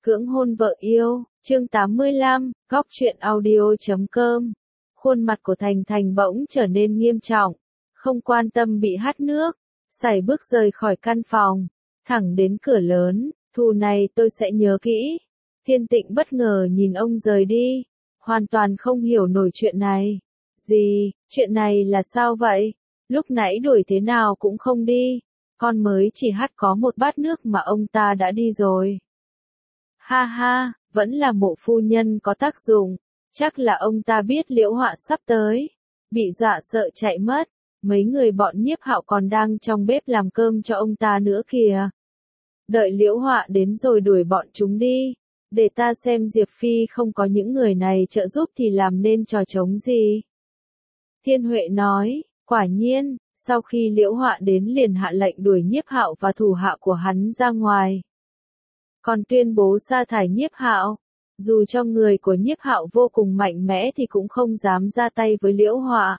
Cưỡng hôn vợ yêu, chương 85, góc truyện audio.com. Khuôn mặt của Thành Thành bỗng trở nên nghiêm trọng, không quan tâm bị hắt nước, sải bước rời khỏi căn phòng, thẳng đến cửa lớn, thù này tôi sẽ nhớ kỹ. Thiên Tịnh bất ngờ nhìn ông rời đi, hoàn toàn không hiểu nổi chuyện này. Gì, chuyện này là sao vậy? Lúc nãy đuổi thế nào cũng không đi, con mới chỉ hắt có một bát nước mà ông ta đã đi rồi. Ha ha, vẫn là Mộ phu nhân có tác dụng, chắc là ông ta biết Liễu Họa sắp tới, bị dọa sợ chạy mất, mấy người bọn Nhiếp Hạo còn đang trong bếp làm cơm cho ông ta nữa kìa. Đợi Liễu Họa đến rồi đuổi bọn chúng đi, để ta xem Diệp Phi không có những người này trợ giúp thì làm nên trò trống gì. Thiên Huệ nói, quả nhiên, sau khi Liễu Họa đến liền hạ lệnh đuổi Nhiếp Hạo và thủ hạ của hắn ra ngoài. Còn tuyên bố sa thải Nhiếp Hạo, dù cho người của Nhiếp Hạo vô cùng mạnh mẽ thì cũng không dám ra tay với Liễu Họa.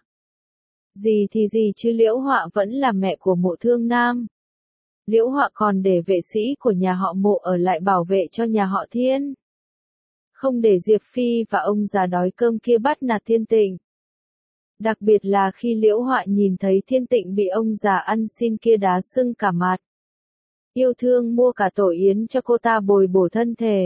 Gì thì gì chứ Liễu Họa vẫn là mẹ của Mộ Thương Nam. Liễu Họa còn để vệ sĩ của nhà họ Mộ ở lại bảo vệ cho nhà họ Thiên. Không để Diệp Phi và ông già đói cơm kia bắt nạt Thiên Tịnh. Đặc biệt là khi Liễu Họa nhìn thấy Thiên Tịnh bị ông già ăn xin kia đá sưng cả mặt. Yêu thương mua cả tổ yến cho cô ta bồi bổ thân thể.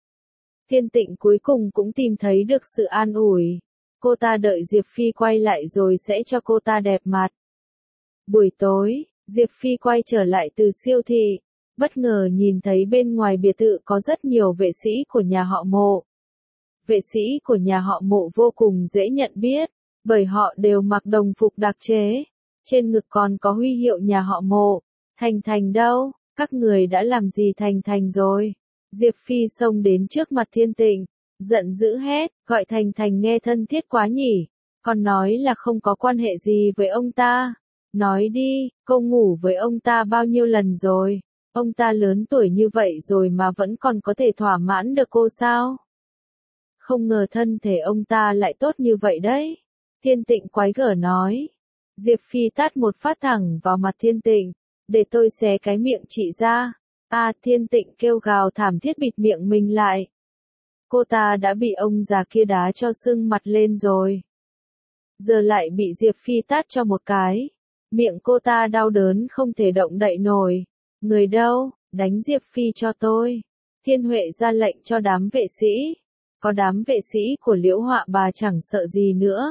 Thiên Tịnh cuối cùng cũng tìm thấy được sự an ủi. Cô ta đợi Diệp Phi quay lại rồi sẽ cho cô ta đẹp mặt. Buổi tối, Diệp Phi quay trở lại từ siêu thị, bất ngờ nhìn thấy bên ngoài biệt thự có rất nhiều vệ sĩ của nhà họ Mộ. Vệ sĩ của nhà họ Mộ vô cùng dễ nhận biết, bởi họ đều mặc đồng phục đặc chế, trên ngực còn có huy hiệu nhà họ Mộ. Thành Thành đâu? Các người đã làm gì Thành Thành rồi? Diệp Phi xông đến trước mặt Thiên Tịnh, giận dữ hét, gọi Thành Thành nghe thân thiết quá nhỉ, còn nói là không có quan hệ gì với ông ta. Nói đi, cô ngủ với ông ta bao nhiêu lần rồi? Ông ta lớn tuổi như vậy rồi mà vẫn còn có thể thỏa mãn được cô sao? Không ngờ thân thể ông ta lại tốt như vậy đấy. Thiên Tịnh quái gở nói. Diệp Phi tát một phát thẳng vào mặt Thiên Tịnh, để tôi xé cái miệng chị ra. Thiên Tịnh kêu gào thảm thiết bịt miệng mình lại. Cô ta đã bị ông già kia đá cho sưng mặt lên rồi. Giờ lại bị Diệp Phi tát cho một cái. Miệng cô ta đau đớn không thể động đậy nổi. Người đâu, đánh Diệp Phi cho tôi. Thiên Huệ ra lệnh cho đám vệ sĩ. Có đám vệ sĩ của Liễu Họa bà chẳng sợ gì nữa.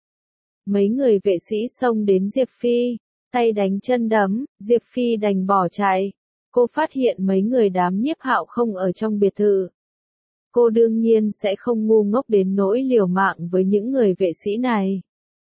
Mấy người vệ sĩ xông đến Diệp Phi, tay đánh chân đấm, Diệp Phi đành bỏ chạy. Cô phát hiện mấy người đám Nhiếp Hạo không ở trong biệt thự. Cô đương nhiên sẽ không ngu ngốc đến nỗi liều mạng với những người vệ sĩ này.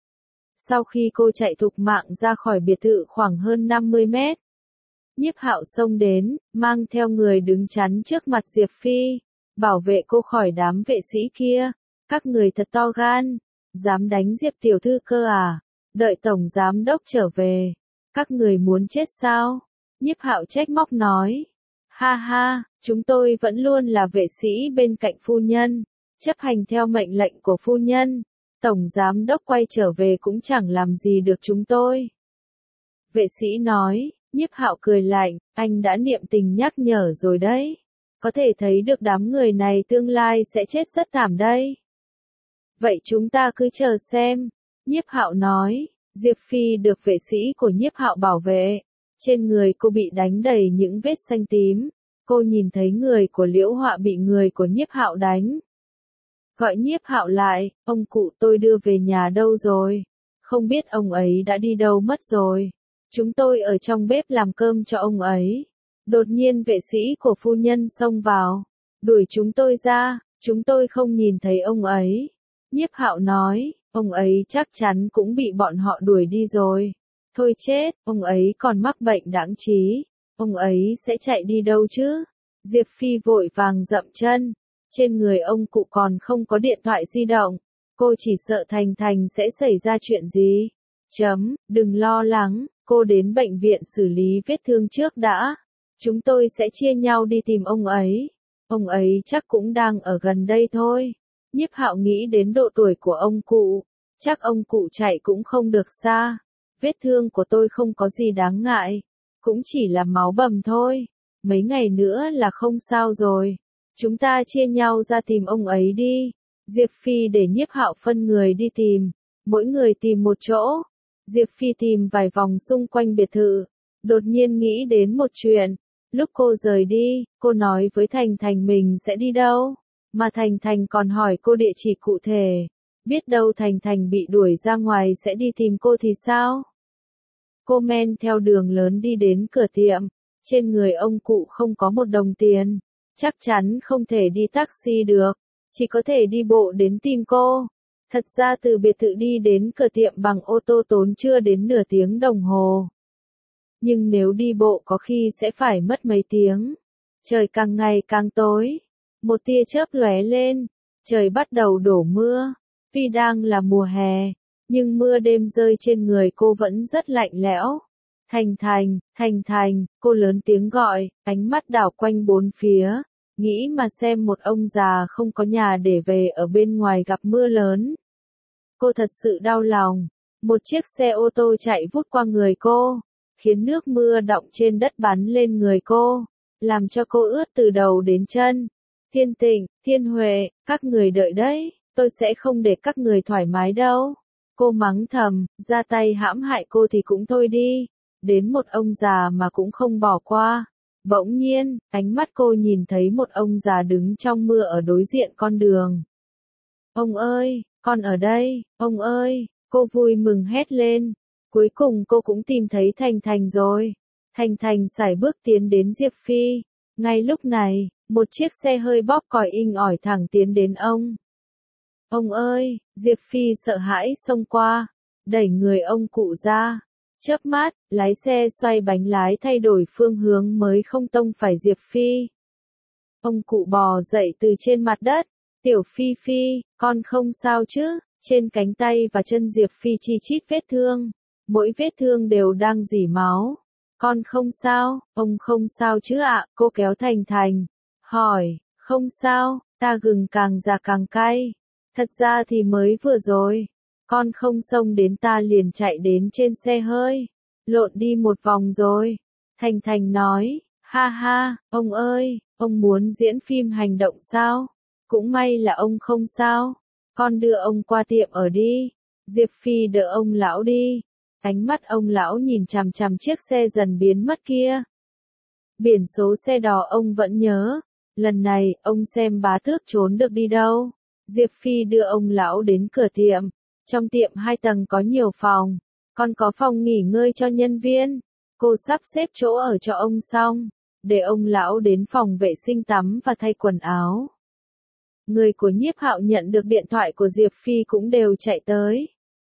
Sau khi cô chạy thục mạng ra khỏi biệt thự khoảng hơn 50 mét, Nhiếp Hạo xông đến, mang theo người đứng chắn trước mặt Diệp Phi, bảo vệ cô khỏi đám vệ sĩ kia. Các người thật to gan, dám đánh Diệp tiểu thư cơ à? Đợi tổng giám đốc trở về, các người muốn chết sao? Nhiếp Hạo trách móc nói. Ha ha, chúng tôi vẫn luôn là vệ sĩ bên cạnh phu nhân, chấp hành theo mệnh lệnh của phu nhân. Tổng giám đốc quay trở về cũng chẳng làm gì được chúng tôi. Vệ sĩ nói. Nhiếp Hạo cười lạnh, anh đã niệm tình nhắc nhở rồi đấy. Có thể thấy được đám người này tương lai sẽ chết rất thảm đây. Vậy chúng ta cứ chờ xem. Nhiếp Hạo nói. Diệp Phi được vệ sĩ của Nhiếp Hạo bảo vệ. Trên người cô bị đánh đầy những vết xanh tím. Cô nhìn thấy người của Liễu Họa bị người của Nhiếp Hạo đánh. Gọi Nhiếp Hạo lại, ông cụ tôi đưa về nhà đâu rồi? Không biết ông ấy đã đi đâu mất rồi. Chúng tôi ở trong bếp làm cơm cho ông ấy. Đột nhiên vệ sĩ của phu nhân xông vào, đuổi chúng tôi ra, chúng tôi không nhìn thấy ông ấy. Nhiếp Hạo nói, ông ấy chắc chắn cũng bị bọn họ đuổi đi rồi. Thôi chết, ông ấy còn mắc bệnh đãng trí, ông ấy sẽ chạy đi đâu chứ? Diệp Phi vội vàng dậm chân, trên người ông cụ còn không có điện thoại di động, cô chỉ sợ Thành Thành sẽ xảy ra chuyện gì. Đừng lo lắng, cô đến bệnh viện xử lý vết thương trước đã. Chúng tôi sẽ chia nhau đi tìm ông ấy chắc cũng đang ở gần đây thôi. Nhiếp Hạo nghĩ đến độ tuổi của ông cụ, chắc ông cụ chạy cũng không được xa. Vết thương của tôi không có gì đáng ngại, cũng chỉ là máu bầm thôi, mấy ngày nữa là không sao rồi. Chúng ta chia nhau ra tìm ông ấy đi. Diệp Phi để Nhiếp Hạo phân người đi tìm, mỗi người tìm một chỗ. Diệp Phi tìm vài vòng xung quanh biệt thự, đột nhiên nghĩ đến một chuyện. Lúc cô rời đi, cô nói với Thành Thành mình sẽ đi đâu, mà Thành Thành còn hỏi cô địa chỉ cụ thể. Biết đâu Thành Thành bị đuổi ra ngoài sẽ đi tìm cô thì sao? Cô men theo đường lớn đi đến cửa tiệm, trên người ông cụ không có một đồng tiền, chắc chắn không thể đi taxi được, chỉ có thể đi bộ đến tìm cô. Thật ra từ biệt thự đi đến cửa tiệm bằng ô tô tốn chưa đến nửa tiếng đồng hồ. Nhưng nếu đi bộ có khi sẽ phải mất mấy tiếng. Trời càng ngày càng tối, một tia chớp lóe lên, trời bắt đầu đổ mưa. Tuy đang là mùa hè, nhưng mưa đêm rơi trên người cô vẫn rất lạnh lẽo. Thành Thành, Thành Thành, cô lớn tiếng gọi, ánh mắt đảo quanh bốn phía, nghĩ mà xem một ông già không có nhà để về ở bên ngoài gặp mưa lớn. Cô thật sự đau lòng, một chiếc xe ô tô chạy vút qua người cô, khiến nước mưa đọng trên đất bắn lên người cô, làm cho cô ướt từ đầu đến chân. Thiên Tịnh, Thiên Huệ, các người đợi đấy, tôi sẽ không để các người thoải mái đâu. Cô mắng thầm, ra tay hãm hại cô thì cũng thôi đi, đến một ông già mà cũng không bỏ qua. Bỗng nhiên, ánh mắt cô nhìn thấy một ông già đứng trong mưa ở đối diện con đường. Ông ơi, con ở đây, ông ơi, cô vui mừng hét lên. Cuối cùng cô cũng tìm thấy Thành Thành rồi. Thành Thành sải bước tiến đến Diệp Phi. Ngay lúc này, một chiếc xe hơi bóp còi inh ỏi thẳng tiến đến ông. Ông ơi, Diệp Phi sợ hãi xông qua, đẩy người ông cụ ra. Chớp mắt, lái xe xoay bánh lái thay đổi phương hướng mới không tông phải Diệp Phi. Ông cụ bò dậy từ trên mặt đất. Tiểu Phi Phi, con không sao chứ? Trên cánh tay và chân Diệp Phi chi chít vết thương. Mỗi vết thương đều đang rỉ máu. Con không sao, ông không sao chứ ạ? Cô kéo Thành Thành. Hỏi, không sao, ta gừng càng già càng cay. Thật ra thì mới vừa rồi, con không xông đến ta liền chạy đến trên xe hơi, lộn đi một vòng rồi. Thành Thành nói, ha ha, ông ơi, ông muốn diễn phim hành động sao? Cũng may là ông không sao, con đưa ông qua tiệm ở đi. Diệp Phi đỡ ông lão đi. Ánh mắt ông lão nhìn chằm chằm chiếc xe dần biến mất kia. Biển số xe đỏ ông vẫn nhớ. Lần này, ông xem bá tước trốn được đi đâu. Diệp Phi đưa ông lão đến cửa tiệm. Trong tiệm 2 tầng có nhiều phòng. Còn có phòng nghỉ ngơi cho nhân viên. Cô sắp xếp chỗ ở cho ông xong. Để ông lão đến phòng vệ sinh tắm và thay quần áo. Người của Nhiếp Hạo nhận được điện thoại của Diệp Phi cũng đều chạy tới.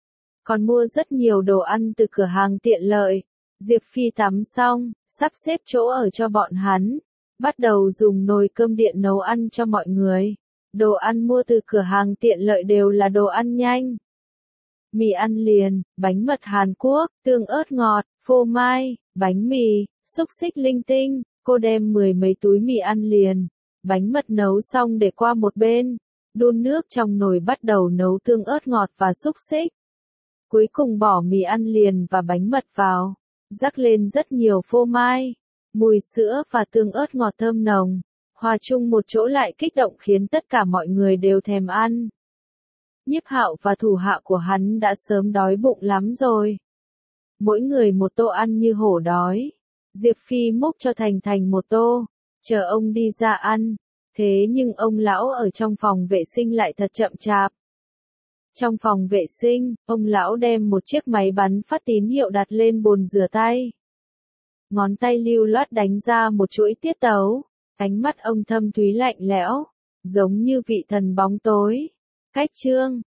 Còn mua rất nhiều đồ ăn từ cửa hàng tiện lợi. Diệp Phi tắm xong, sắp xếp chỗ ở cho bọn hắn. Bắt đầu dùng nồi cơm điện nấu ăn cho mọi người. Đồ ăn mua từ cửa hàng tiện lợi đều là đồ ăn nhanh. Mì ăn liền, bánh mật Hàn Quốc, tương ớt ngọt, phô mai, bánh mì, xúc xích linh tinh. Cô đem 10 mấy túi mì ăn liền. Bánh mật nấu xong để qua một bên. Đun nước trong nồi bắt đầu nấu tương ớt ngọt và xúc xích. Cuối cùng bỏ mì ăn liền và bánh mật vào. Rắc lên rất nhiều phô mai. Mùi sữa và tương ớt ngọt thơm nồng. Hòa chung một chỗ lại kích động khiến tất cả mọi người đều thèm ăn. Nhiếp Hạo và thủ hạ của hắn đã sớm đói bụng lắm rồi. Mỗi người một tô ăn như hổ đói. Diệp Phi múc cho Thành Thành một tô, chờ ông đi ra ăn. Thế nhưng ông lão ở trong phòng vệ sinh lại thật chậm chạp. Trong phòng vệ sinh, ông lão đem một chiếc máy bắn phát tín hiệu đặt lên bồn rửa tay. Ngón tay lưu loát đánh ra một chuỗi tiết tấu. Ánh mắt ông thâm thúy lạnh lẽo, giống như vị thần bóng tối. Cách chương